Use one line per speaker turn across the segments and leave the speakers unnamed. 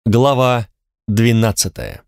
Глава 12.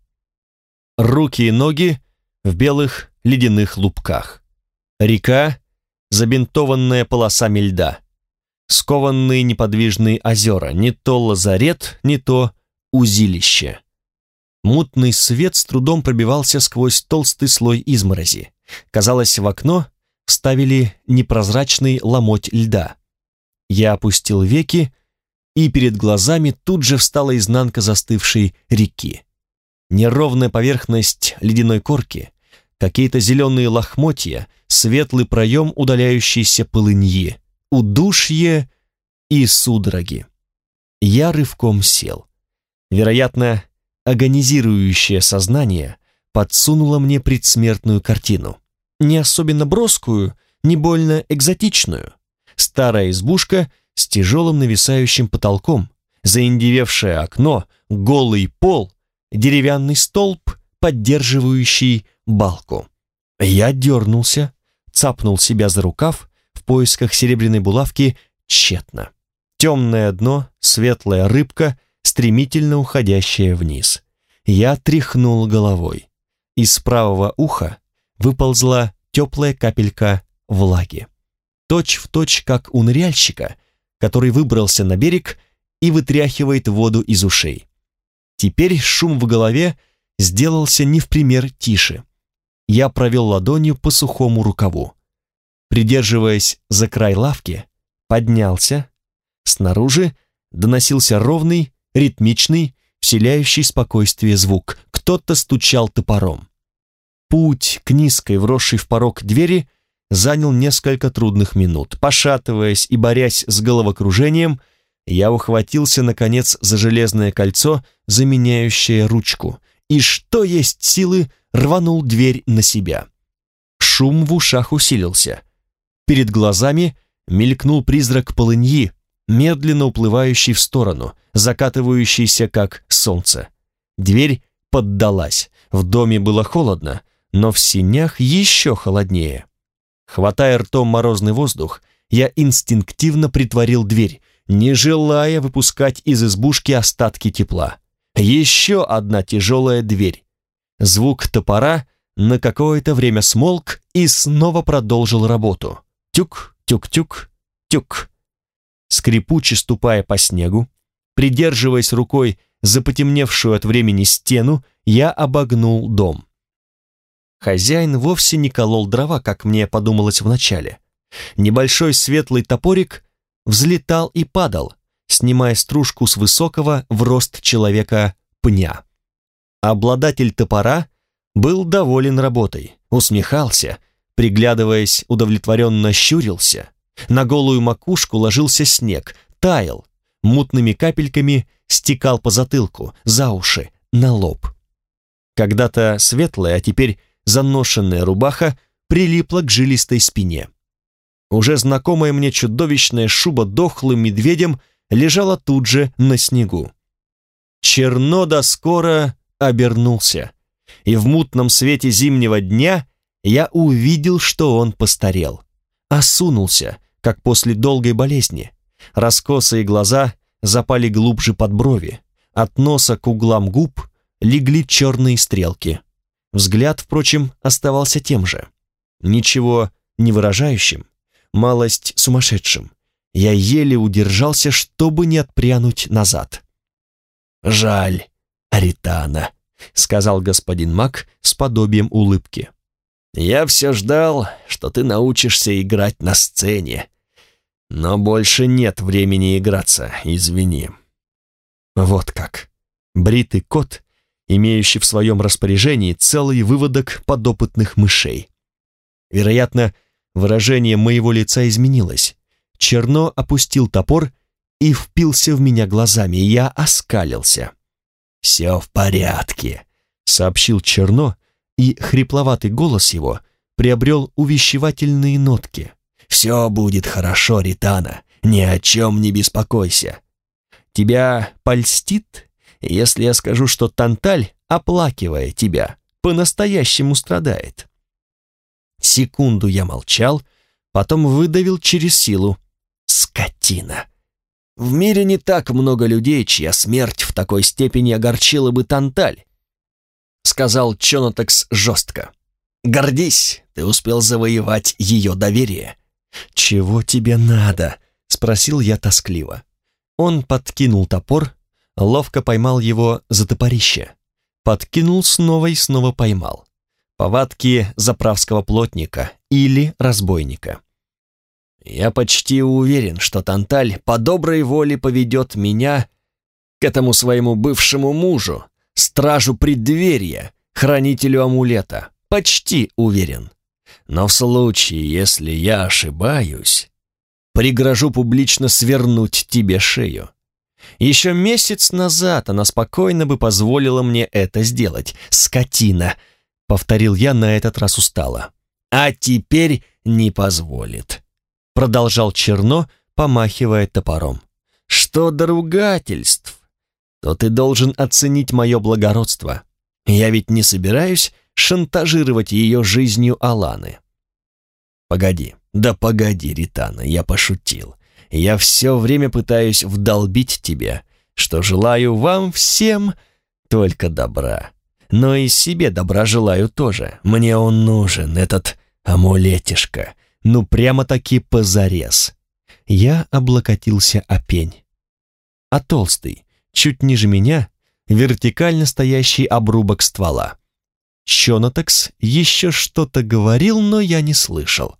Руки и ноги в белых ледяных лупках. Река, забинтованная полосами льда. Скованные неподвижные озера, не то лазарет, не то узилище. Мутный свет с трудом пробивался сквозь толстый слой изморози. Казалось, в окно вставили непрозрачный ломоть льда. Я опустил веки, и перед глазами тут же встала изнанка застывшей реки. Неровная поверхность ледяной корки, какие-то зеленые лохмотья, светлый проем удаляющейся полыньи, удушье и судороги. Я рывком сел. Вероятно, агонизирующее сознание подсунуло мне предсмертную картину. Не особенно броскую, не больно экзотичную. Старая избушка с тяжелым нависающим потолком, заиндевевшее окно, голый пол, деревянный столб, поддерживающий балку. Я дернулся, цапнул себя за рукав в поисках серебряной булавки тщетно. Темное дно, светлая рыбка, стремительно уходящая вниз. Я тряхнул головой. Из правого уха выползла теплая капелька влаги. Точь в точь, как у ныряльщика, который выбрался на берег и вытряхивает воду из ушей. Теперь шум в голове сделался не в пример тише. Я провел ладонью по сухому рукаву. Придерживаясь за край лавки, поднялся. Снаружи доносился ровный, ритмичный, вселяющий спокойствие звук. Кто-то стучал топором. Путь к низкой, вросшей в порог двери занял несколько трудных минут. Пошатываясь и борясь с головокружением, я ухватился, наконец, за железное кольцо, заменяющее ручку, и, что есть силы, рванул дверь на себя. Шум в ушах усилился. Перед глазами мелькнул призрак полыньи, медленно уплывающий в сторону, закатывающийся, как солнце. Дверь поддалась. В доме было холодно, но в сенях еще холоднее. Хватая ртом морозный воздух, я инстинктивно притворил дверь, не желая выпускать из избушки остатки тепла. Еще одна тяжелая дверь. Звук топора на какое-то время смолк и снова продолжил работу. Тюк, тюк-тюк, тюк. Скрипуче ступая по снегу, придерживаясь рукой за потемневшую от времени стену, я обогнул дом. Хозяин вовсе не колол дрова, как мне подумалось вначале. Небольшой светлый топорик взлетал и падал, снимая стружку с высокого в рост человека пня. Обладатель топора был доволен работой, усмехался, приглядываясь, удовлетворенно щурился. На голую макушку ложился снег, таял, мутными капельками стекал по затылку, за уши, на лоб. Когда-то светлая, а теперь заношенная рубаха прилипла к жилистой спине. Уже знакомая мне чудовищная шуба дохлым медведем лежала тут же на снегу. Черно да скоро обернулся, и в мутном свете зимнего дня я увидел, что он постарел. Осунулся, как после долгой болезни. Раскосые глаза запали глубже под брови, от носа к углам губ легли черные стрелки. Взгляд, впрочем, оставался тем же. Ничего не выражающим, малость сумасшедшим. Я еле удержался, чтобы не отпрянуть назад. «Жаль, Аритана», — сказал господин Мак с подобием улыбки. «Я все ждал, что ты научишься играть на сцене. Но больше нет времени играться, извини». Вот как. Бритый кот, имеющий в своем распоряжении целый выводок подопытных мышей. Вероятно, выражение моего лица изменилось. Черно опустил топор и впился в меня глазами, и я оскалился. «Все в порядке», — сообщил Черно, и хрипловатый голос его приобрел увещевательные нотки. «Все будет хорошо, Ритана, ни о чем не беспокойся. Тебя польстит, если я скажу, что Танталь, оплакивая тебя, по-настоящему страдает?» Секунду я молчал, потом выдавил через силу. «Скотина! В мире не так много людей, чья смерть в такой степени огорчила бы Танталь», сказал Чонотекс жестко. «Гордись, ты успел завоевать ее доверие». «Чего тебе надо?» — спросил я тоскливо. Он подкинул топор, ловко поймал его за топорище. Подкинул снова и снова поймал. Повадки заправского плотника или разбойника. «Я почти уверен, что Танталь по доброй воле поведет меня к этому своему бывшему мужу, стражу преддверия, хранителю амулета. Почти уверен. Но в случае, если я ошибаюсь, пригрожу публично свернуть тебе шею. Еще месяц назад она спокойно бы позволила мне это сделать. Скотина!» — повторил я на этот раз устало. «А теперь не позволит», — продолжал Черно, помахивая топором. «Что до ругательств, то ты должен оценить мое благородство. Я ведь не собираюсь шантажировать ее жизнью Аланы». «Погоди, да погоди, Ритана, я пошутил. Я все время пытаюсь вдолбить тебе, что желаю вам всем только добра. Но и себе добра желаю тоже. Мне он нужен, этот амулетишка. Ну прямо-таки позарез». Я облокотился о пень. А толстый, чуть ниже меня, вертикально стоящий обрубок ствола. Чонотекс еще что-то говорил, но я не слышал.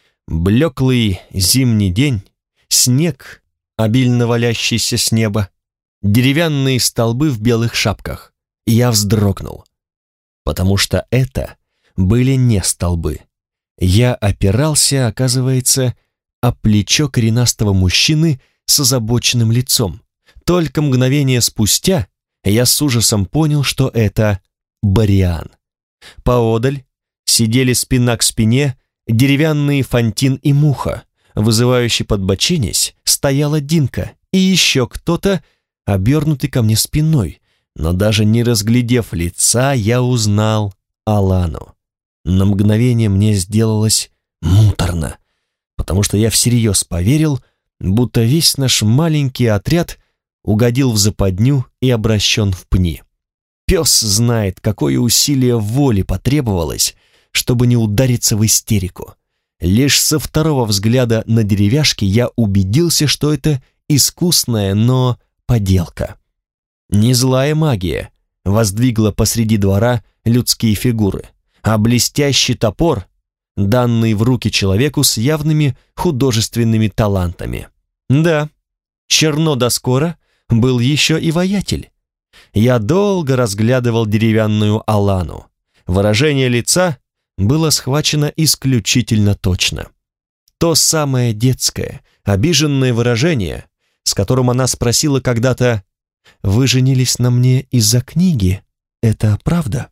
Блеклый зимний день, снег, обильно валящийся с неба, деревянные столбы в белых шапках. Я вздрогнул, потому что это были не столбы. Я опирался, оказывается, о плечо коренастого мужчины с озабоченным лицом. Только мгновение спустя я с ужасом понял, что это Бориан. Поодаль сидели спина к спине деревянные Фантин и Муха. Вызывающе подбоченясь, стояла Динка и еще кто-то, обернутый ко мне спиной, но даже не разглядев лица, я узнал Алану. На мгновение мне сделалось муторно, потому что я всерьез поверил, будто весь наш маленький отряд угодил в западню и обращен в пни. Пес знает, какое усилие воли потребовалось, чтобы не удариться в истерику. Лишь со второго взгляда на деревяшки я убедился, что это искусная, но поделка. Не злая магия воздвигла посреди двора людские фигуры, а блестящий топор, данный в руки человеку с явными художественными талантами. Да, Черно да скоро был еще и воятель. Я долго разглядывал деревянную Алану. Выражение лица было схвачено исключительно точно. То самое детское, обиженное выражение, с которым она спросила когда-то: «Вы женились на мне из-за книги? Это правда?»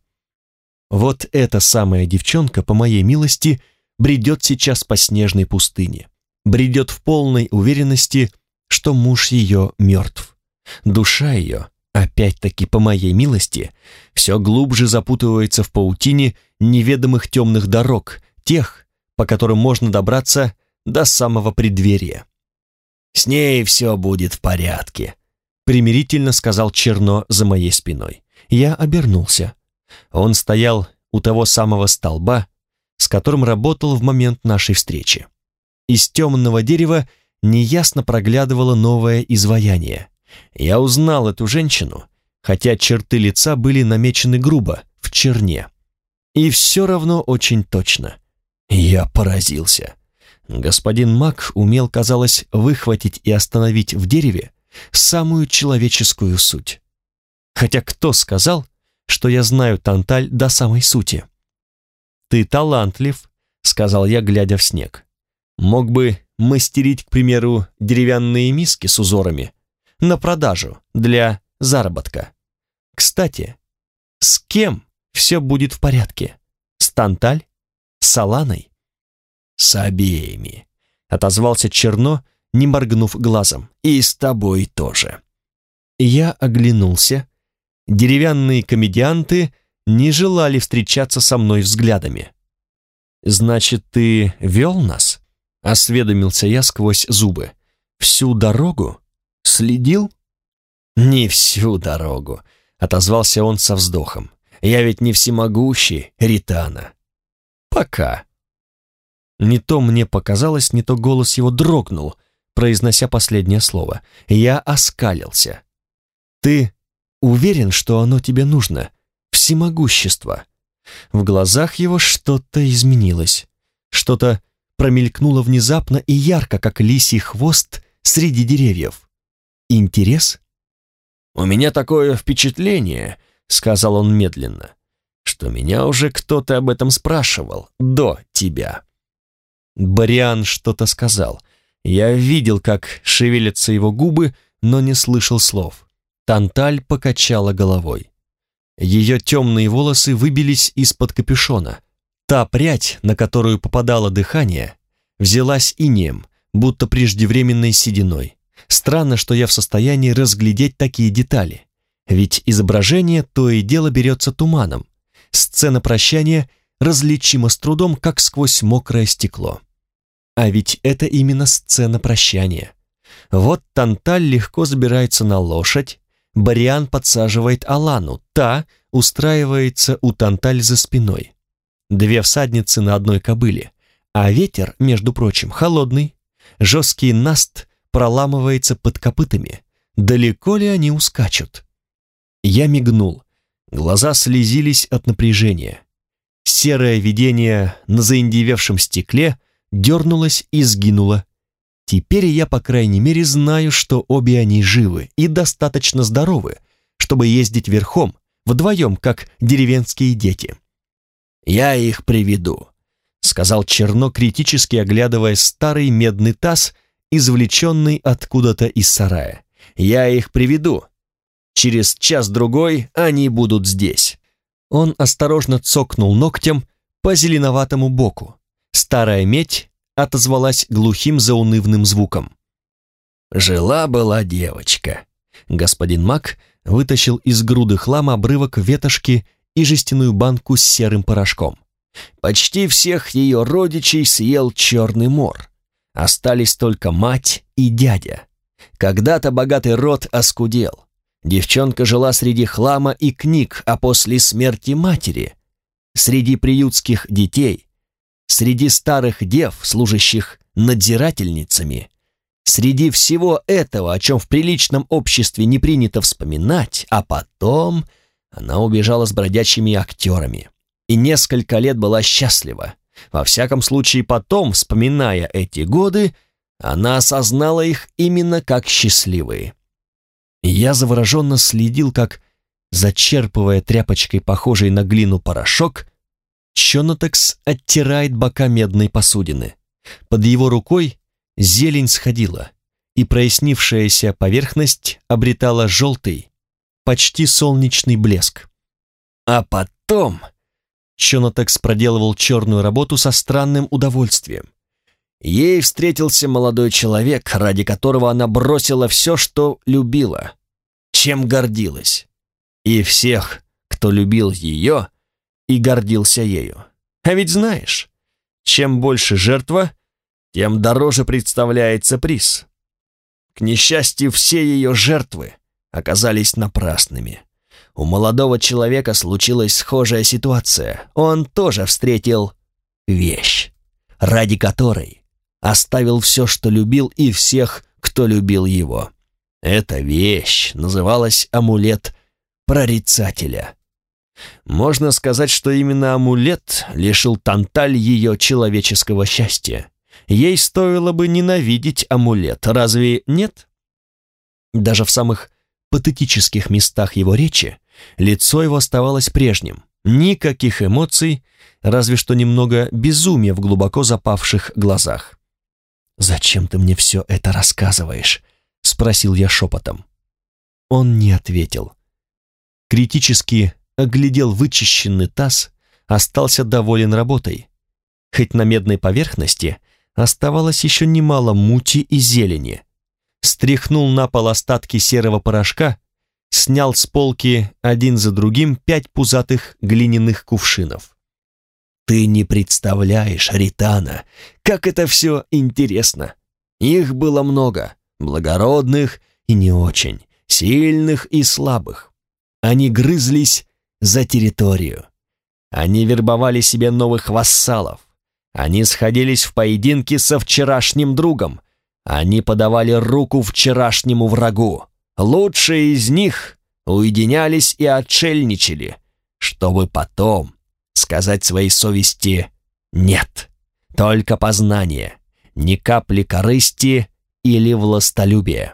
Вот эта самая девчонка, по моей милости, бредет сейчас по снежной пустыне. Бредет в полной уверенности, что муж ее мертв. Душа ее, опять-таки по моей милости, все глубже запутывается в паутине неведомых темных дорог, тех, по которым можно добраться до самого преддверия. «С ней все будет в порядке», — примирительно сказал Черно за моей спиной. Я обернулся. Он стоял у того самого столба, с которым работал в момент нашей встречи. Из темного дерева неясно проглядывало новое изваяние. Я узнал эту женщину, хотя черты лица были намечены грубо, в черне. И все равно очень точно. Я поразился. Господин Мак умел, казалось, выхватить и остановить в дереве самую человеческую суть. Хотя кто сказал, что я знаю Танталь до самой сути? «Ты талантлив», — сказал я, глядя в снег. «Мог бы мастерить, к примеру, деревянные миски с узорами на продажу для заработка. Кстати, с кем все будет в порядке? С Танталь? С Аланой?» «С обеими», — отозвался Черно, не моргнув глазом. «И с тобой тоже». Я оглянулся. Деревянные комедианты не желали встречаться со мной взглядами. «Значит, ты вел нас?» — осведомился я сквозь зубы. «Всю дорогу? «Следил?» «Не всю дорогу», — отозвался он со вздохом. «Я ведь не всемогущий, Ритана». «Пока». Не то мне показалось, не то голос его дрогнул, произнося последнее слово. Я оскалился. «Ты уверен, что оно тебе нужно? Всемогущество?» В глазах его что-то изменилось. Что-то промелькнуло внезапно и ярко, как лисий хвост среди деревьев. Интерес? «У меня такое впечатление», — сказал он медленно, «что меня уже кто-то об этом спрашивал до тебя». Бориан что-то сказал. Я видел, как шевелятся его губы, но не слышал слов. Танталь покачала головой. Ее темные волосы выбились из-под капюшона. Та прядь, на которую попадало дыхание, взялась инеем, будто преждевременной сединой. Странно, что я в состоянии разглядеть такие детали. Ведь изображение то и дело берется туманом. Сцена прощания различима с трудом, как сквозь мокрое стекло. А ведь это именно сцена прощания. Вот Танталь легко забирается на лошадь, Бориан подсаживает Алану, та устраивается у Танталь за спиной. Две всадницы на одной кобыле, а ветер, между прочим, холодный. Жесткий наст проламывается под копытами. Далеко ли они ускачут? Я мигнул. Глаза слезились от напряжения. Серое видение на заиндевевшем стекле дернулось и сгинуло. Теперь я, по крайней мере, знаю, что обе они живы и достаточно здоровы, чтобы ездить верхом, вдвоем, как деревенские дети. «Я их приведу», — сказал Черно, критически оглядывая старый медный таз, извлеченный откуда-то из сарая. «Я их приведу. Через час-другой они будут здесь». Он осторожно цокнул ногтем по зеленоватому боку. Старая медь отозвалась глухим заунывным звуком. «Жила-была девочка». Господин Мак вытащил из груды хлама обрывок ветошки и жестяную банку с серым порошком. Почти всех ее родичей съел черный мор. Остались только мать и дядя. Когда-то богатый род оскудел. Девчонка жила среди хлама и книг, а после смерти матери, среди приютских детей, среди старых дев, служащих надзирательницами, среди всего этого, о чем в приличном обществе не принято вспоминать, а потом она убежала с бродячими актерами и несколько лет была счастлива. Во всяком случае, потом, вспоминая эти годы, она осознала их именно как счастливые. Я завороженно следил, как, зачерпывая тряпочкой, похожей на глину, порошок, Чонотекс оттирает бока медной посудины. Под его рукой зелень сходила, и прояснившаяся поверхность обретала желтый, почти солнечный блеск. А потом Чонотекс проделывал черную работу со странным удовольствием. Ей встретился молодой человек, ради которого она бросила все, что любила, чем гордилась, и всех, кто любил ее и гордился ею. А ведь знаешь, чем больше жертва, тем дороже представляется приз. К несчастью, все ее жертвы оказались напрасными. У молодого человека случилась схожая ситуация. Он тоже встретил вещь, ради которой оставил все, что любил, и всех, кто любил его. Эта вещь называлась амулет прорицателя. Можно сказать, что именно амулет лишил Танталь ее человеческого счастья. Ей стоило бы ненавидеть амулет, разве нет? Даже в самых патетических местах его речи лицо его оставалось прежним. Никаких эмоций, разве что немного безумия в глубоко запавших глазах. «Зачем ты мне все это рассказываешь?» — спросил я шепотом. Он не ответил. Критически оглядел вычищенный таз, остался доволен работой. Хоть на медной поверхности оставалось еще немало мути и зелени. Стряхнул на пол остатки серого порошка, снял с полки один за другим 5 пузатых глиняных кувшинов. «Ты не представляешь, Ритана, как это все интересно! Их было много, благородных и не очень, сильных и слабых. Они грызлись за территорию. Они вербовали себе новых вассалов. Они сходились в поединки со вчерашним другом. Они подавали руку вчерашнему врагу. Лучшие из них уединялись и отшельничали, чтобы потом сказать своей совести «нет». Только познание, ни капли корысти или властолюбия.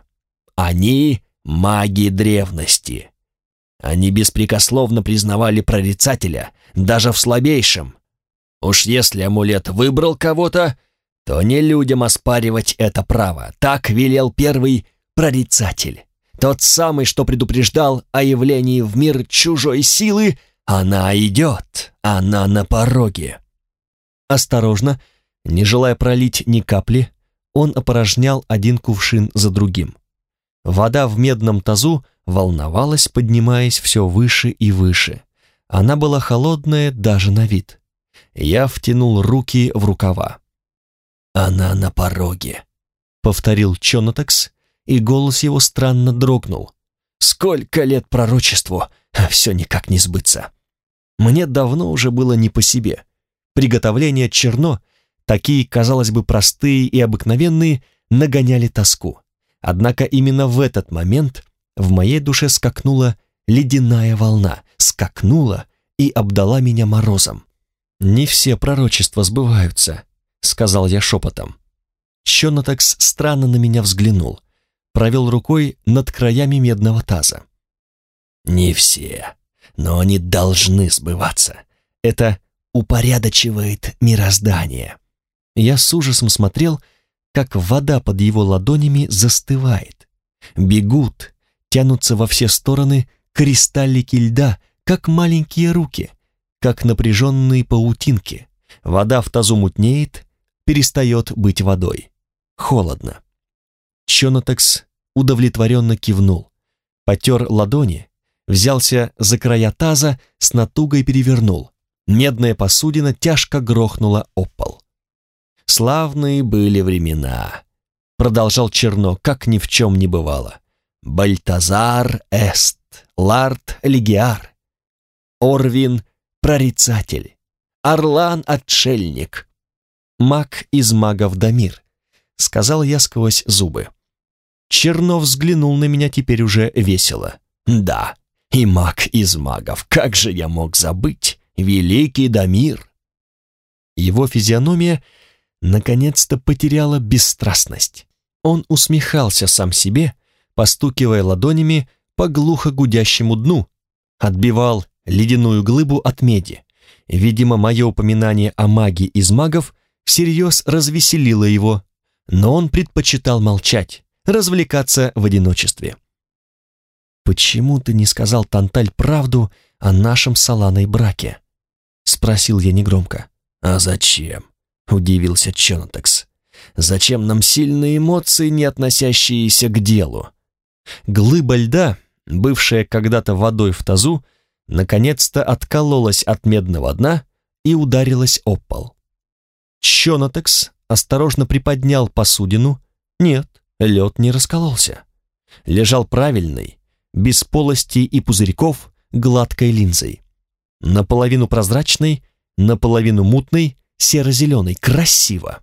Они маги древности. Они беспрекословно признавали прорицателя даже в слабейшем. Уж если амулет выбрал кого-то, то не людям оспаривать это право. Так велел первый прорицатель. Тот самый, что предупреждал о явлении в мир чужой силы. Она идет, она на пороге. Осторожно, не желая пролить ни капли, он опорожнял один кувшин за другим. Вода в медном тазу волновалась, поднимаясь все выше и выше. Она была холодная даже на вид. Я втянул руки в рукава. «Она на пороге», — повторил Чонотекс, и голос его странно дрогнул. «Сколько лет пророчеству, а все никак не сбыться». Мне давно уже было не по себе. Приготовления черно, такие, казалось бы, простые и обыкновенные, нагоняли тоску. Однако именно в этот момент в моей душе скакнула ледяная волна, скакнула и обдала меня морозом. «Не все пророчества сбываются», — сказал я шепотом. Чонотекс странно на меня взглянул, провел рукой над краями медного таза. «Не все, но они должны сбываться. Это упорядочивает мироздание». Я с ужасом смотрел, как вода под его ладонями застывает. Бегут, тянутся во все стороны кристаллики льда, как маленькие руки, как напряженные паутинки. Вода в тазу мутнеет, перестает быть водой. Холодно. Чонотекс удовлетворенно кивнул, потер ладони, взялся за края таза, с натугой перевернул. Медная посудина тяжко грохнула об пол. «Славные были времена», — продолжал Черно, как ни в чем не бывало. «Бальтазар эст, Ларт легиар, Орвин прорицатель, Орлан отшельник, маг из магов Дамир», — сказал я сквозь зубы. Черно взглянул на меня теперь уже весело. «Да, и маг из магов, как же я мог забыть, великий Дамир!» Его физиономия наконец-то потеряла бесстрастность. Он усмехался сам себе, постукивая ладонями по глухо гудящему дну, отбивал ледяную глыбу от меди. Видимо, мое упоминание о маге из магов всерьез развеселило его, но он предпочитал молчать, развлекаться в одиночестве. «Почему ты не сказал, Танталь, правду о нашем с Аланой браке?» — спросил я негромко. «А зачем?» — удивился Чонотекс. «Зачем нам сильные эмоции, не относящиеся к делу?» Глыба льда, бывшая когда-то водой в тазу, наконец-то откололась от медного дна и ударилась об пол. Чонотекс осторожно приподнял посудину. Нет, лед не раскололся. Лежал правильный, без полостей и пузырьков, гладкой линзой. Наполовину прозрачной, наполовину мутной, серо-зеленой, красиво.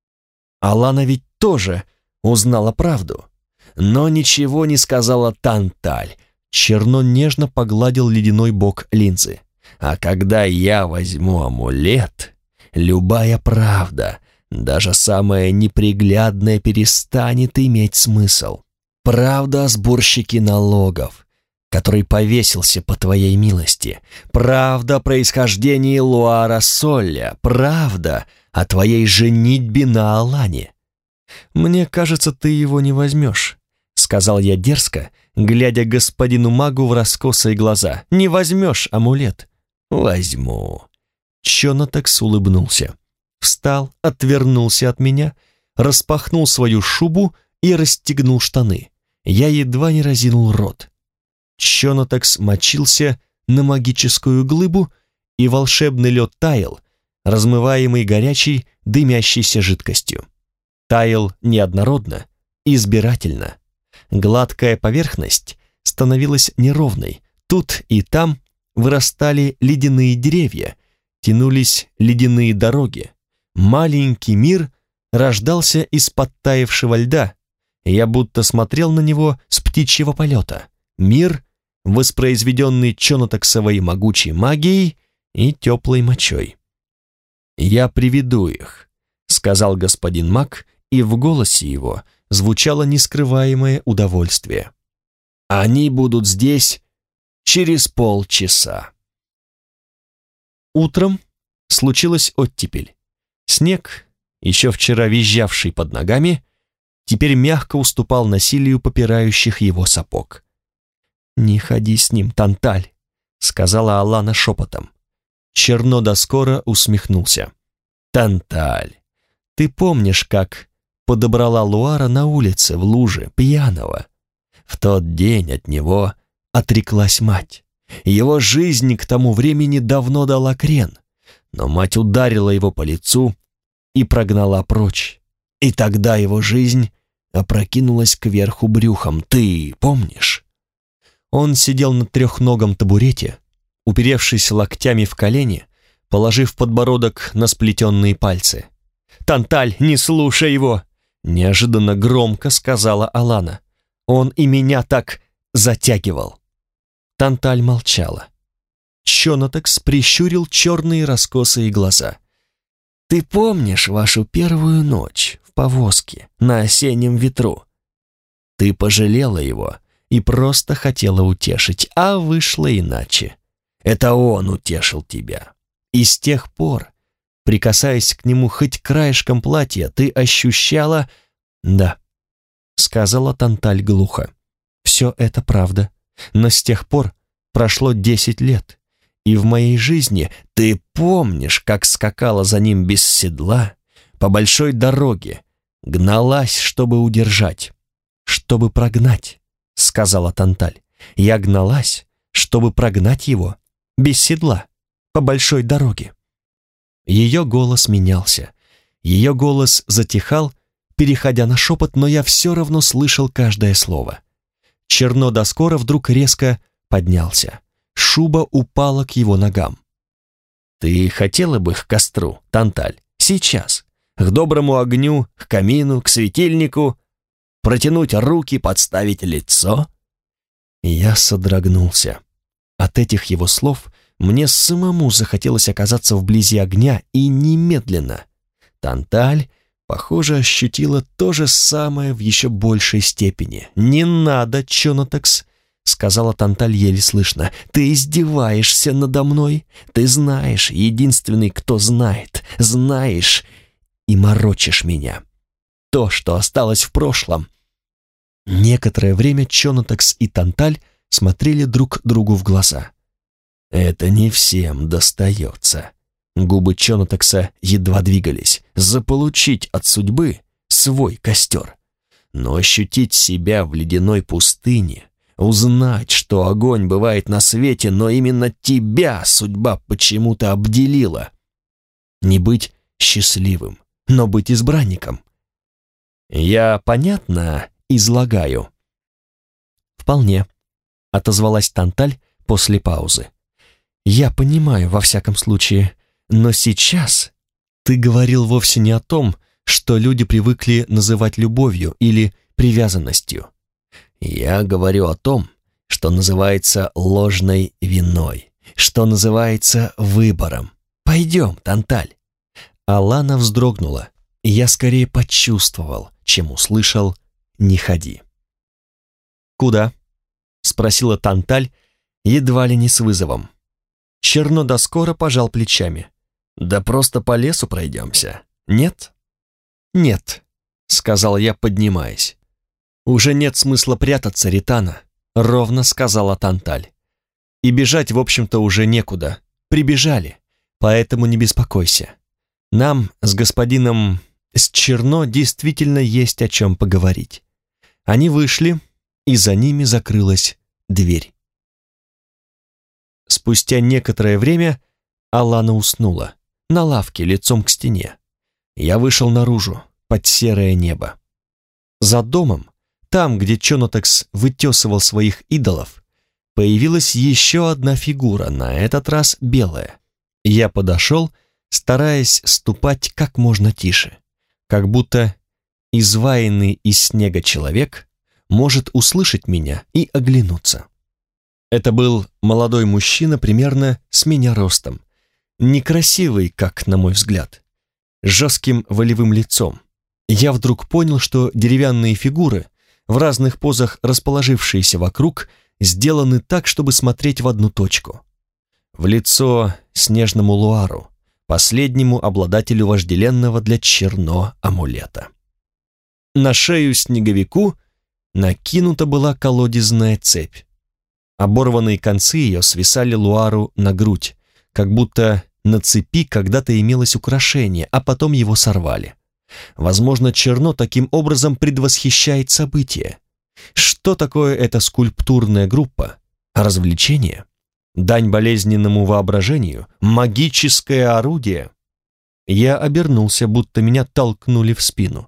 Алана ведь тоже узнала правду, но ничего не сказала Танталь. Черно нежно погладил ледяной бок линзы. А когда я возьму амулет, любая правда, даже самая неприглядная, перестанет иметь смысл. Правда о сборщике налогов, который повесился по твоей милости. Правда о происхождении Луара Солля. Правда о твоей женитьбе на Алане. «Мне кажется, ты его не возьмешь», — сказал я дерзко, глядя господину магу в раскосые глаза. «Не возьмешь амулет». «Возьму». Чонотекс улыбнулся. Встал, отвернулся от меня, распахнул свою шубу и расстегнул штаны. Я едва не разинул рот. Чонотекс мочился на магическую глыбу, и волшебный лед таял, размываемый горячей, дымящейся жидкостью. Таял неоднородно, избирательно. Гладкая поверхность становилась неровной. Тут и там вырастали ледяные деревья, тянулись ледяные дороги. Маленький мир рождался из подтаявшего льда. Я будто смотрел на него с птичьего полета. Мир, воспроизведенный чонотоксовой могучей магией и теплой мочой. «Я приведу их», — сказал господин маг, и в голосе его звучало нескрываемое удовольствие. «Они будут здесь через полчаса». Утром случилась оттепель. Снег, еще вчера визжавший под ногами, теперь мягко уступал насилию попирающих его сапог. «Не ходи с ним, Танталь», — сказала Алана шепотом. Черно да скоро усмехнулся. «Танталь, ты помнишь, как подобрала Луара на улице в луже, пьяного? В тот день от него отреклась мать. Его жизнь к тому времени давно дала крен, но мать ударила его по лицу и прогнала прочь. И тогда его жизнь опрокинулась кверху брюхом. Ты помнишь?» Он сидел на трехногом табурете, уперевшись локтями в колени, положив подбородок на сплетенные пальцы. «Танталь, не слушай его!» — неожиданно громко сказала Алана. «Он и меня так затягивал». Танталь молчала. Чонотекс прищурил черные раскосые глаза. «Ты помнишь вашу первую ночь в повозке на осеннем ветру? Ты пожалела его и просто хотела утешить, а вышло иначе. Это он утешил тебя. И с тех пор, прикасаясь к нему хоть краешком платья, ты ощущала...» «Да», — сказала Танталь глухо. «Все это правда, но с тех пор прошло 10 лет, и в моей жизни ты помнишь, как скакала за ним без седла по большой дороге, гналась, чтобы удержать, чтобы прогнать», — сказала Танталь. «Я гналась, чтобы прогнать его без седла по большой дороге». Ее голос менялся. Ее голос затихал, переходя на шепот, но я все равно слышал каждое слово. Черно да скоро вдруг резко поднялся. Шуба упала к его ногам. «Ты хотела бы к костру, Танталь, сейчас, к доброму огню, к камину, к светильнику, протянуть руки, подставить лицо?» Я содрогнулся. От этих его слов мне самому захотелось оказаться вблизи огня, и немедленно. Танталь, похоже, ощутила то же самое в еще большей степени. «Не надо, Чонотекс», — сказала Танталь еле слышно. «Ты издеваешься надо мной. Ты знаешь, единственный, кто знает, знаешь и морочишь меня. То, что осталось в прошлом». Некоторое время Чонотекс и Танталь смотрели друг другу в глаза. «Это не всем достается». Губы Чонотекса едва двигались. «Заполучить от судьбы свой костер. Но ощутить себя в ледяной пустыне, узнать, что огонь бывает на свете, но именно тебя судьба почему-то обделила. Не быть счастливым, но быть избранником. Я понятно излагаю?» «Вполне», — отозвалась Танталь после паузы. «Я понимаю, во всяком случае, но сейчас ты говорил вовсе не о том, что люди привыкли называть любовью или привязанностью. Я говорю о том, что называется ложной виной, что называется выбором. Пойдем, Танталь». Алана вздрогнула, и я скорее почувствовал, чем услышал «не ходи». «Куда?» — спросила Танталь, едва ли не с вызовом. Черно да скоро пожал плечами. «Да просто по лесу пройдемся. Нет?» «Нет», — сказал я, поднимаясь. «Уже нет смысла прятаться, Ритана», — ровно сказала Танталь. «И бежать, в общем-то, уже некуда. Прибежали, поэтому не беспокойся. Нам с господином с Черно действительно есть о чем поговорить». Они вышли, и за ними закрылась дверь. Спустя некоторое время Алана уснула на лавке лицом к стене. Я вышел наружу, под серое небо. За домом там, где Чонотекс вытесывал своих идолов, появилась еще одна фигура, на этот раз белая. Я подошел, стараясь ступать как можно тише, как будто изваянный из снега человек может услышать меня и оглянуться. Это был молодой мужчина примерно с меня ростом, некрасивый, как на мой взгляд, с жестким волевым лицом. Я вдруг понял, что деревянные фигуры, в разных позах расположившиеся вокруг, сделаны так, чтобы смотреть в одну точку. В лицо снежному Луару, последнему обладателю вожделенного для Черно амулета. На шею снеговику накинута была колодезная цепь. Оборванные концы ее свисали Луару на грудь, как будто на цепи когда-то имелось украшение, а потом его сорвали. Возможно, Черно таким образом предвосхищает события. Что такое эта скульптурная группа? Развлечение? Дань болезненному воображению? Магическое орудие? Я обернулся, будто меня толкнули в спину.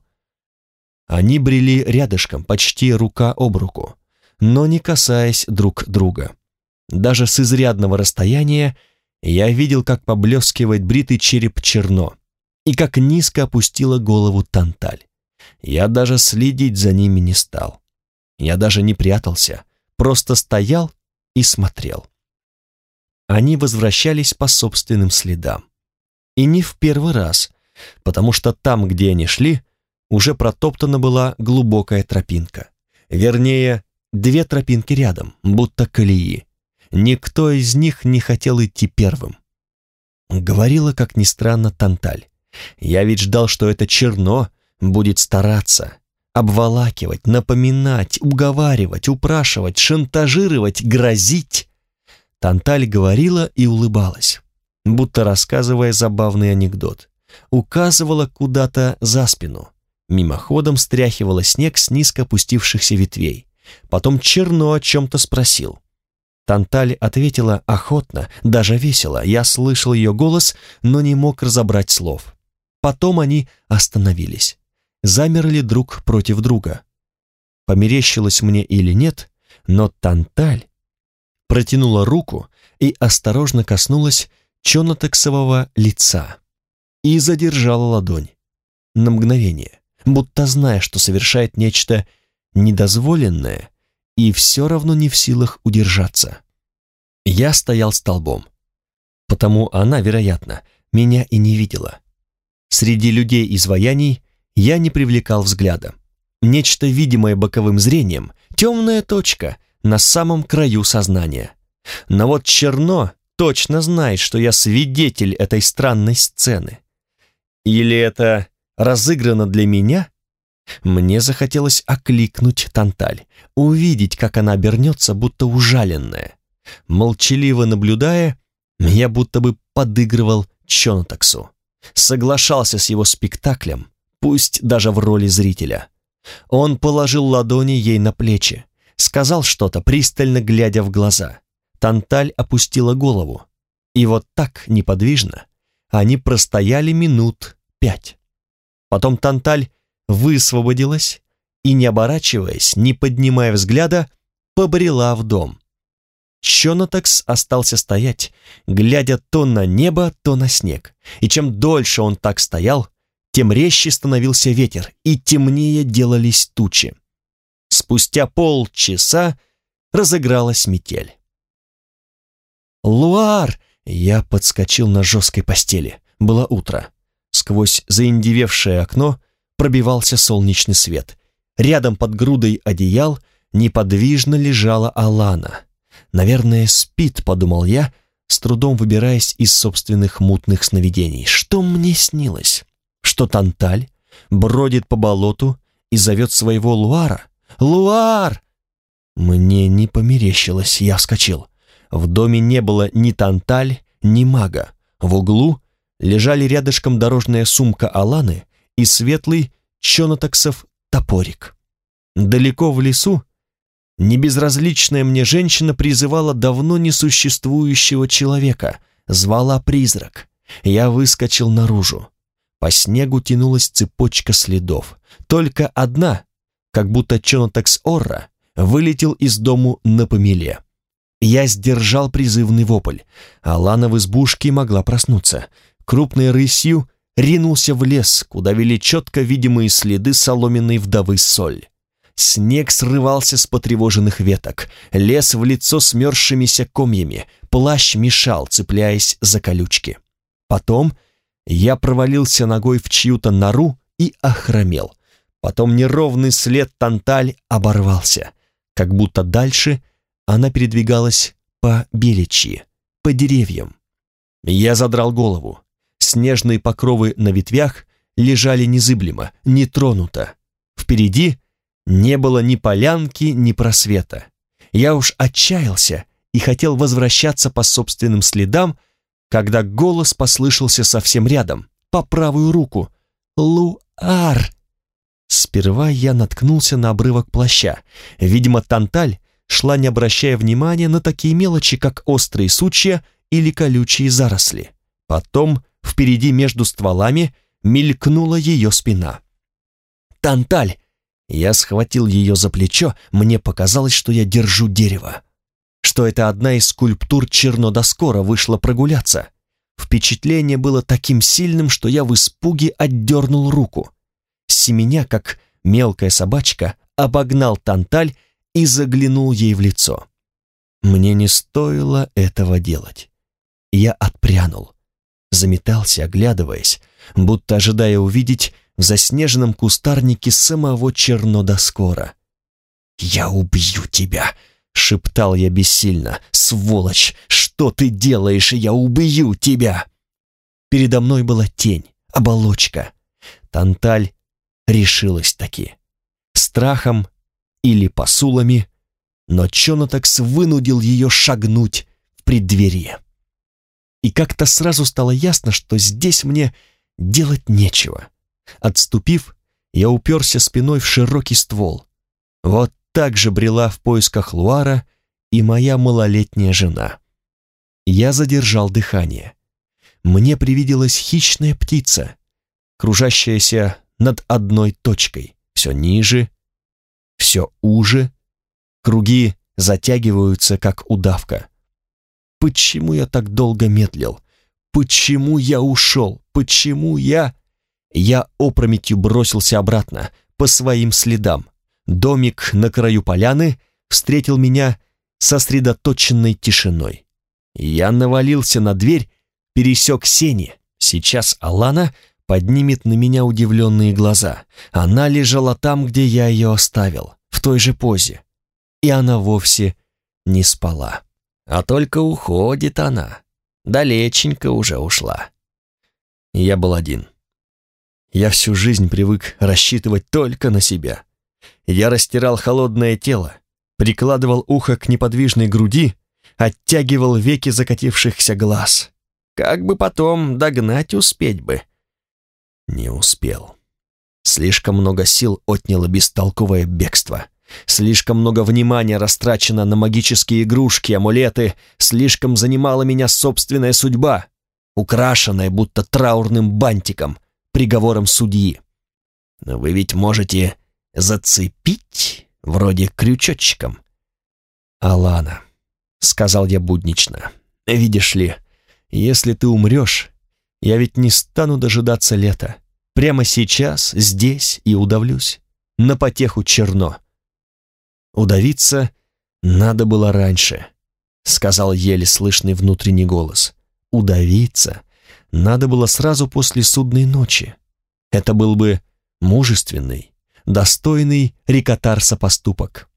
Они брели рядышком, почти рука об руку, но не касаясь друг друга. Даже с изрядного расстояния я видел, как поблескивает бритый череп Черно и как низко опустила голову Танталь. Я даже следить за ними не стал. Я даже не прятался, просто стоял и смотрел. Они возвращались по собственным следам. И не в первый раз, потому что там, где они шли, уже протоптана была глубокая тропинка. Вернее, две тропинки рядом, будто колеи. Никто из них не хотел идти первым. Говорила, как ни странно, Танталь. Я ведь ждал, что это Черно будет стараться, обволакивать, напоминать, уговаривать, упрашивать, шантажировать, грозить. Танталь говорила и улыбалась, будто рассказывая забавный анекдот. Указывала куда-то за спину, мимоходом стряхивала снег с низко опустившихся ветвей. Потом Черно о чем-то спросил. Танталь ответила охотно, даже весело. Я слышал ее голос, но не мог разобрать слов. Потом они остановились, замерли друг против друга. Померещилось мне или нет, но Танталь протянула руку и осторожно коснулась чонотексового лица и задержала ладонь на мгновение, будто зная, что совершает нечто недозволенное и все равно не в силах удержаться. Я стоял столбом, потому она, вероятно, меня и не видела. Среди людей-изваяний я не привлекал взгляда. Нечто видимое боковым зрением, темная точка на самом краю сознания. Но вот Черно точно знает, что я свидетель этой странной сцены. Или это разыграно для меня? Мне захотелось окликнуть Танталь, увидеть, как она обернется, будто ужаленная. Молчаливо наблюдая, я будто бы подыгрывал Чонотексу, соглашался с его спектаклем, пусть даже в роли зрителя. Он положил ладони ей на плечи, сказал что-то, пристально глядя в глаза. Танталь опустила голову, и вот так неподвижно они простояли минут 5. Потом Танталь высвободилась и, не оборачиваясь, не поднимая взгляда, побрела в дом. Чонотекс остался стоять, глядя то на небо, то на снег, и чем дольше он так стоял, тем резче становился ветер, и темнее делались тучи. Спустя полчаса разыгралась метель. «Луар!» Я подскочил на жесткой постели. Было утро. Сквозь заиндевевшее окно пробивался солнечный свет. Рядом под грудой одеял неподвижно лежала Алана. «Наверное, спит», — подумал я, с трудом выбираясь из собственных мутных сновидений. Что мне снилось? Что Танталь бродит по болоту и зовет своего Луара? «Луар!» Мне не померещилось, я вскочил. В доме не было ни Танталь, ни мага. В углу лежали рядышком дорожная сумка Аланы и светлый чонотексов топорик. Далеко в лесу небезразличная мне женщина призывала давно несуществующего человека, звала призрак. Я выскочил наружу. По снегу тянулась цепочка следов. Только одна, как будто Чонотекс Орра вылетел из дому на помеле. Я сдержал призывный вопль. Алана в избушке могла проснуться. Крупной рысью ринулся в лес, куда вели четко видимые следы соломенной вдовы Соль. Снег срывался с потревоженных веток, лес в лицо смерзшимися комьями, плащ мешал, цепляясь за колючки. Потом я провалился ногой в чью-то нору и охромел. Потом неровный след Танталь оборвался, как будто дальше она передвигалась по беличьи, по деревьям. Я задрал голову. Снежные покровы на ветвях лежали незыблемо, нетронуто. Впереди не было ни полянки, ни просвета. Я уж отчаялся и хотел возвращаться по собственным следам, когда голос послышался совсем рядом, по правую руку. «Луар!» Сперва я наткнулся на обрывок плаща. Видимо, Танталь шла, не обращая внимания на такие мелочи, как острые сучья или колючие заросли. Потом впереди между стволами мелькнула ее спина. «Танталь!» Я схватил ее за плечо, мне показалось, что я держу дерево, что это одна из скульптур Чернодоскора вышла прогуляться. Впечатление было таким сильным, что я в испуге отдернул руку. Семеня, как мелкая собачка, обогнал Танталь и заглянул ей в лицо. Мне не стоило этого делать. Я отпрянул, заметался, оглядываясь, будто ожидая увидеть в заснеженном кустарнике самого Чернодоскора. «Я убью тебя!» — шептал я бессильно. «Сволочь! Что ты делаешь? Я убью тебя!» Передо мной была тень, оболочка. Танталь решилась таки. Страхом или посулами, но Чонотекс вынудил ее шагнуть в преддверие. И как-то сразу стало ясно, что здесь мне делать нечего. Отступив, я уперся спиной в широкий ствол. Вот так же брела в поисках Луара и моя малолетняя жена. Я задержал дыхание. Мне привиделась хищная птица, кружащаяся над одной точкой, все ниже, все уже, круги затягиваются, как удавка. Почему я так долго медлил? Почему я ушел? Почему я... Я опрометью бросился обратно, по своим следам. Домик на краю поляны встретил меня сосредоточенной тишиной. Я навалился на дверь, пересек сени. Сейчас Алана поднимет на меня удивленные глаза. Она лежала там, где я ее оставил, в той же позе. И она вовсе не спала. А только уходит она. Далеченько уже ушла. Я был один. Я всю жизнь привык рассчитывать только на себя. Я растирал холодное тело, прикладывал ухо к неподвижной груди, оттягивал веки закатившихся глаз. Как бы потом догнать успеть бы. Не успел. Слишком много сил отняло бестолковое бегство. Слишком много внимания растрачено на магические игрушки, амулеты. Слишком занимала меня собственная судьба, украшенная будто траурным бантиком, приговором судьи. Но вы ведь можете зацепить, вроде крючочком. «Алана», — сказал я буднично, — «видишь ли, если ты умрешь, я ведь не стану дожидаться лета. Прямо сейчас, здесь и удавлюсь. На потеху черно». «Удавиться надо было раньше», — сказал еле слышный внутренний голос. «Удавиться надо было сразу после судной ночи. Это был бы мужественный, достойный Рикотарса поступок».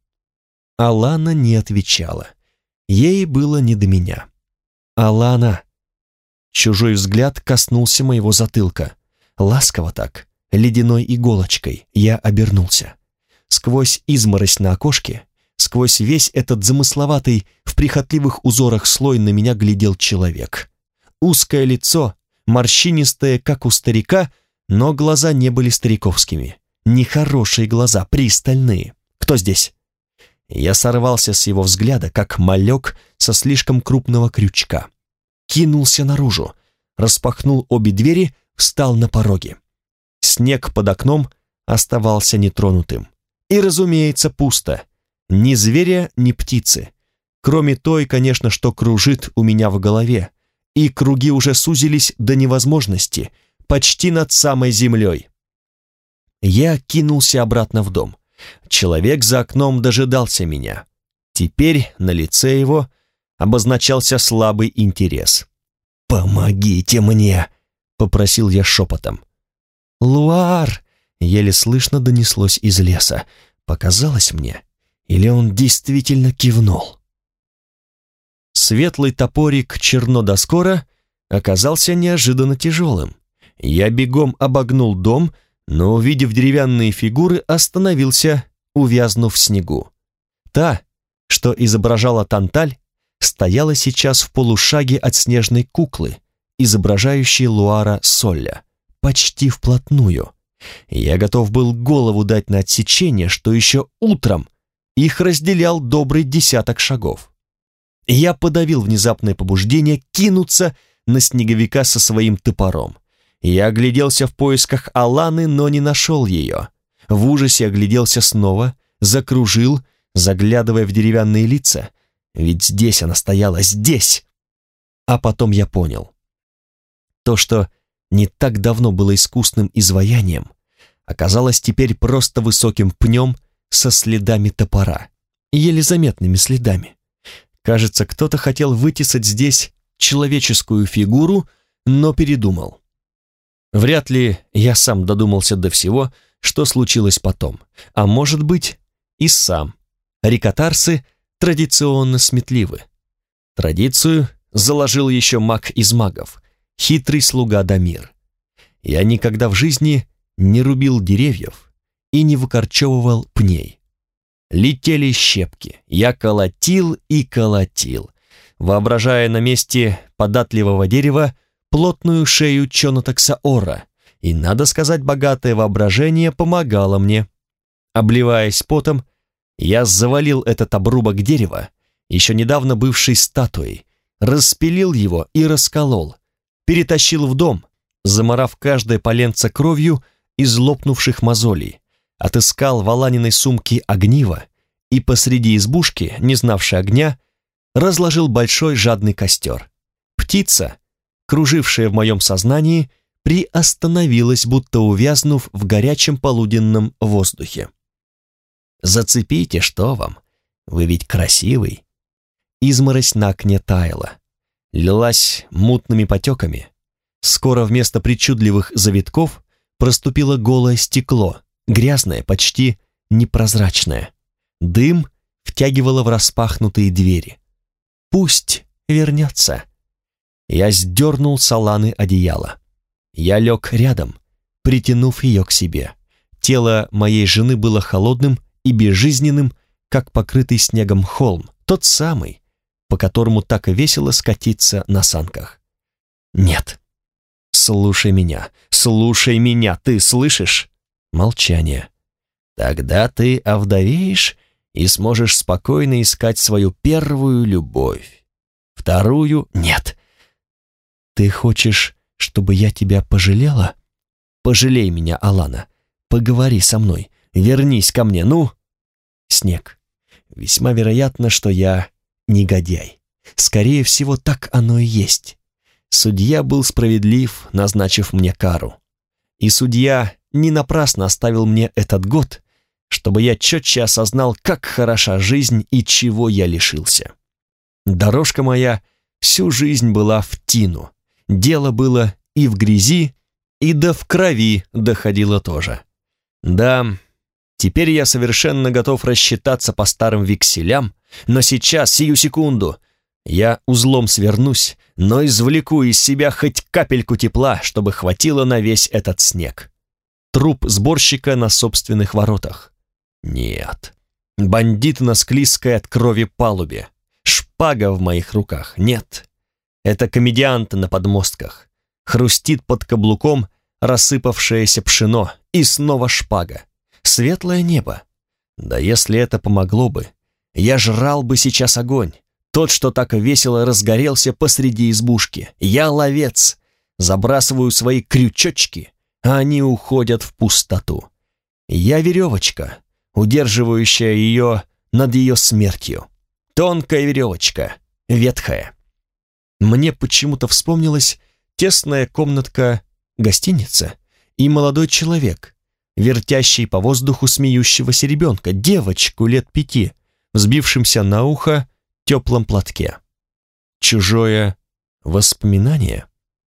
Алана не отвечала. Ей было не до меня. «Алана!» Чужой взгляд коснулся моего затылка. Ласково так, ледяной иголочкой, я обернулся. Сквозь изморозь на окошке, сквозь весь этот замысловатый в прихотливых узорах слой на меня глядел человек. Узкое лицо, морщинистое, как у старика, но глаза не были стариковскими. Нехорошие глаза, пристальные. «Кто здесь?» Я сорвался с его взгляда, как малек со слишком крупного крючка. Кинулся наружу, распахнул обе двери, встал на пороге. Снег под окном оставался нетронутым. И, разумеется, пусто. Ни зверя, ни птицы. Кроме той, конечно, что кружит у меня в голове. И круги уже сузились до невозможности, почти над самой землей. Я кинулся обратно в дом. Человек за окном дожидался меня. Теперь на лице его обозначался слабый интерес. «Помогите мне!» — попросил я шепотом. «Луар!» — еле слышно донеслось из леса. Показалось мне, или он действительно кивнул? Светлый топорик Чернодоскора оказался неожиданно тяжелым. Я бегом обогнул дом, но, увидев деревянные фигуры, остановился, увязнув в снегу. Та, что изображала Танталь, стояла сейчас в полушаге от снежной куклы, изображающей Луара Солля, почти вплотную. Я готов был голову дать на отсечение, что еще утром их разделял добрый 10 шагов. Я подавил внезапное побуждение кинуться на снеговика со своим топором. Я огляделся в поисках Аланы, но не нашел ее. В ужасе огляделся снова, закружил, заглядывая в деревянные лица. Ведь здесь она стояла, здесь! А потом я понял. То, что не так давно было искусным изваянием, оказалось теперь просто высоким пнем со следами топора, еле заметными следами. Кажется, кто-то хотел вытесать здесь человеческую фигуру, но передумал. Вряд ли я сам додумался до всего, что случилось потом, а может быть и сам. Рикотарсы традиционно сметливы. Традицию заложил еще маг из магов, хитрый слуга Дамир. Я никогда в жизни не рубил деревьев и не выкорчевывал пней. Летели щепки, я колотил и колотил, воображая на месте податливого дерева плотную шею Чонотаксаора, и, надо сказать, богатое воображение помогало мне. Обливаясь потом, я завалил этот обрубок дерева, еще недавно бывший статуей, распилил его и расколол, перетащил в дом, замарав каждое поленце кровью из лопнувших мозолей, отыскал в Аланиной сумке огниво и посреди избушки, не знавшей огня, разложил большой жадный костер. Птица, кружившая в моем сознании, приостановилась, будто увязнув в горячем полуденном воздухе. «Зацепите, что вам? Вы ведь красивый!» Изморозь на окне таяла, лилась мутными потеками. Скоро вместо причудливых завитков проступило голое стекло, грязное, почти непрозрачное. Дым втягивало в распахнутые двери. «Пусть вернется!» Я сдернул с Аланы одеяло. Я лег рядом, притянув ее к себе. Тело моей жены было холодным и безжизненным, как покрытый снегом холм, тот самый, по которому так и весело скатиться на санках. «Нет, слушай меня, ты слышишь?» Молчание. «Тогда ты овдовеешь и сможешь спокойно искать свою первую любовь. Вторую — нет. Ты хочешь, чтобы я тебя пожалела? Пожалей меня, Алана. Поговори со мной. Вернись ко мне, ну!» Снег. Весьма вероятно, что я негодяй. Скорее всего, так оно и есть. Судья был справедлив, назначив мне кару. И судья не напрасно оставил мне этот год, чтобы я четче осознал, как хороша жизнь и чего я лишился. Дорожка моя всю жизнь была в тину. Дело было и в грязи, и да в крови доходило тоже. Да, теперь я совершенно готов рассчитаться по старым векселям, но сейчас, сию секунду, я узлом свернусь, но извлеку из себя хоть капельку тепла, чтобы хватило на весь этот снег. Труп сборщика на собственных воротах. Нет. Бандит на склизкой от крови палубе. Шпага в моих руках. Нет. Это комедианты на подмостках. Хрустит под каблуком рассыпавшееся пшено. И снова шпага. Светлое небо. Да если это помогло бы, я жрал бы сейчас огонь. Тот, что так весело разгорелся посреди избушки. Я ловец. Забрасываю свои крючочки, а они уходят в пустоту. Я веревочка. удерживающая ее над ее смертью. Тонкая веревочка, ветхая. Мне почему-то вспомнилась тесная комнатка гостиницы и молодой человек, вертящий по воздуху смеющегося ребенка, девочку лет 5, взбившимся на ухо теплом платке. Чужое воспоминание.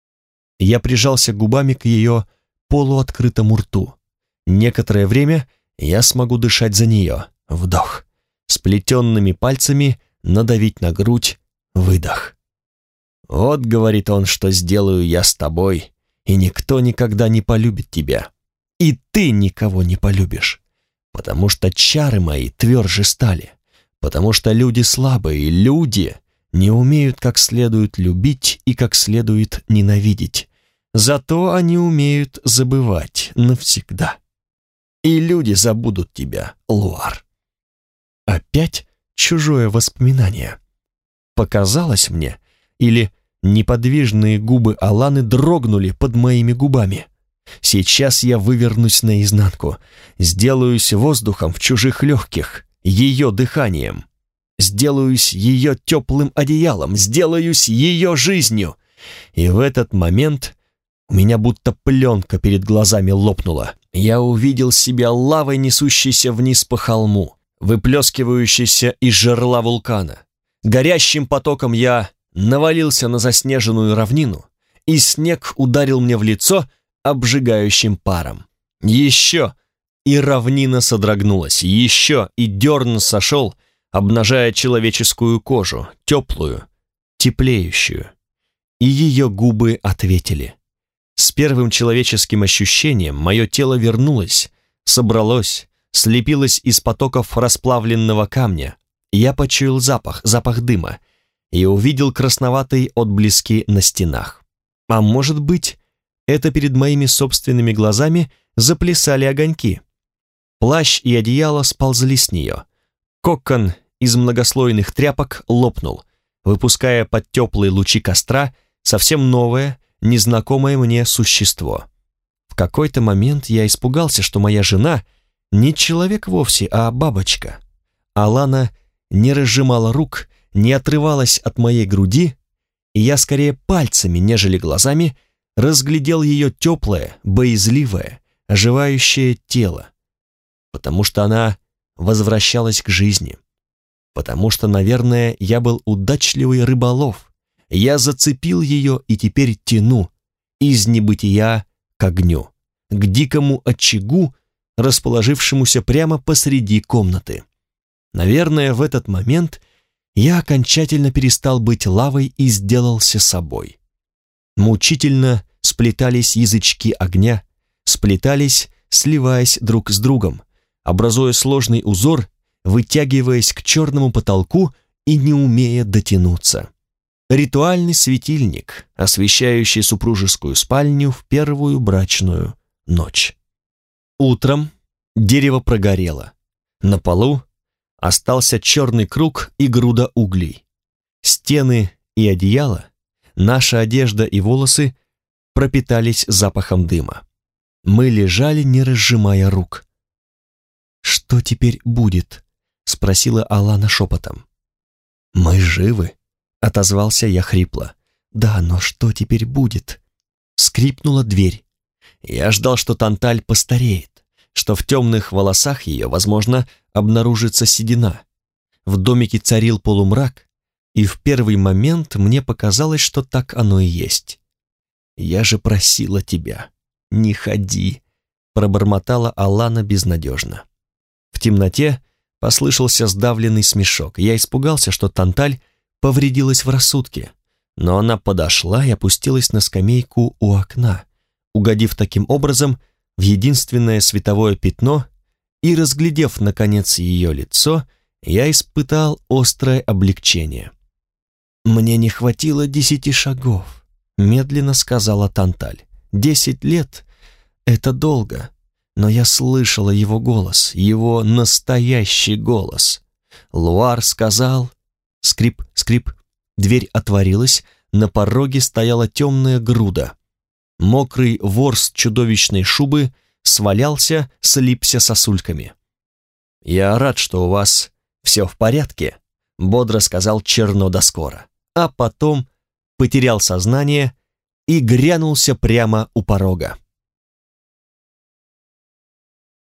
Я прижался губами к ее полуоткрытому рту. Некоторое время я смогу дышать за нее. Вдох. Сплетенными пальцами надавить на грудь. Выдох. «Вот, — говорит он, — что сделаю я с тобой, и никто никогда не полюбит тебя. И ты никого не полюбишь, потому что чары мои тверже стали, потому что люди слабые, люди не умеют как следует любить и как следует ненавидеть. Зато они умеют забывать навсегда. И люди забудут тебя, Луар». Опять чужое воспоминание. Показалось мне, или неподвижные губы Аланы дрогнули под моими губами. Сейчас я вывернусь наизнанку, сделаюсь воздухом в чужих легких, ее дыханием. Сделаюсь ее теплым одеялом, сделаюсь ее жизнью. И в этот момент у меня будто пленка перед глазами лопнула. Я увидел себя лавой, несущейся вниз по холму, выплескивающейся из жерла вулкана. Горящим потоком я навалился на заснеженную равнину, и снег ударил мне в лицо обжигающим паром. Еще, и равнина содрогнулась, еще, и дерн сошел, обнажая человеческую кожу, теплую, теплеющую. И ее губы ответили. С первым человеческим ощущением мое тело вернулось, собралось, слепилось из потоков расплавленного камня. Я почуял запах дыма, и увидел красноватые отблески на стенах. А может быть, это перед моими собственными глазами заплясали огоньки. Плащ и одеяло сползли с нее. Кокон из многослойных тряпок лопнул, выпуская под теплые лучи костра совсем новое, незнакомое мне существо. В какой-то момент я испугался, что моя жена не человек вовсе, а бабочка. Алана не разжимала рук, не отрывалась от моей груди, и я скорее пальцами, нежели глазами, разглядел ее теплое, боязливое, оживающее тело, потому что она возвращалась к жизни, потому что, наверное, я был удачливый рыболов, я зацепил ее и теперь тяну из небытия к огню, к дикому очагу, расположившемуся прямо посреди комнаты. Наверное, в этот момент я окончательно перестал быть лавой и сделался собой. Мучительно сплетались язычки огня, сплетались, сливаясь друг с другом, образуя сложный узор, вытягиваясь к черному потолку и не умея дотянуться. Ритуальный светильник, освещающий супружескую спальню в первую брачную ночь. Утром дерево прогорело. На полу остался черный круг и груда углей. Стены и одеяло, наша одежда и волосы пропитались запахом дыма. Мы лежали, не разжимая рук. «Что теперь будет?» — спросила Алана шепотом. «Мы живы», — отозвался я хрипло. «Да, но что теперь будет?» Скрипнула дверь. Я ждал, что Танталь постареет, что в темных волосах ее, возможно, обнаружится седина. В домике царил полумрак, и в первый момент мне показалось, что так оно и есть. «Я же просила тебя, не ходи», — пробормотала Алана безнадежно. В темноте послышался сдавленный смешок. Я испугался, что Танталь повредилась в рассудке, но она подошла и опустилась на скамейку у окна, угодив таким образом в единственное световое пятно, и, разглядев, наконец, ее лицо, я испытал острое облегчение. «Мне не хватило 10 шагов», — медленно сказала Танталь. 10 лет — это долго, но я слышала его голос, его настоящий голос. Луар сказал... Скрип, скрип, дверь отворилась, на пороге стояла темная груда. Мокрый ворс чудовищной шубы свалялся, слипся сосульками. «Я рад, что у вас все в порядке», — бодро сказал Черно да скоро, а потом потерял сознание и грянулся прямо у порога.